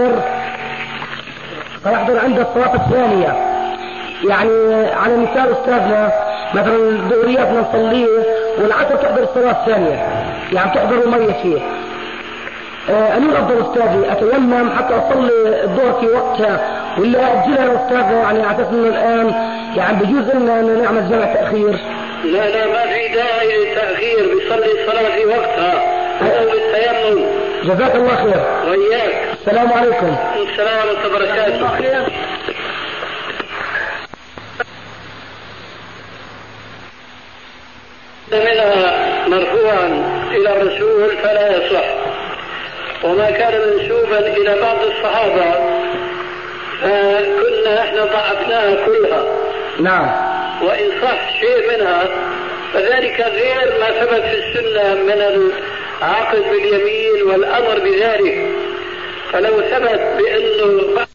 فيحضر عند الصلاة الثانية، يعني على مثال أستاذنا مثلا الظهريات نصليه والعصر تحضر الصلاة الثانية، يعني تحضر المية فيه. أنا الأفضل أستاذي أتيمم حتى أصلي الظهر في وقتها ولا أجلها يا أستاذ؟ يعني أعتقد أنه الآن يعني بيجوز لنا أن نعمل جمع تأخير. لا ما في داعي للتأخير، بيصلي الصلاة في وقتها أو بالتيمم. جزاك الله خير. وإياك. السلام عليكم. السلام ورحمة الله وبركاته. منها مرفوعا إلى الرسول فلا يصح، وما كان منسوبا إلى بعض الصحابة فكنا احنا ضعفناها كلها. نعم. وإن صح شيء منها فذلك غير ما ثبت في السنة من العقد باليمين والأمر بذلك. فلو ثبت بأنه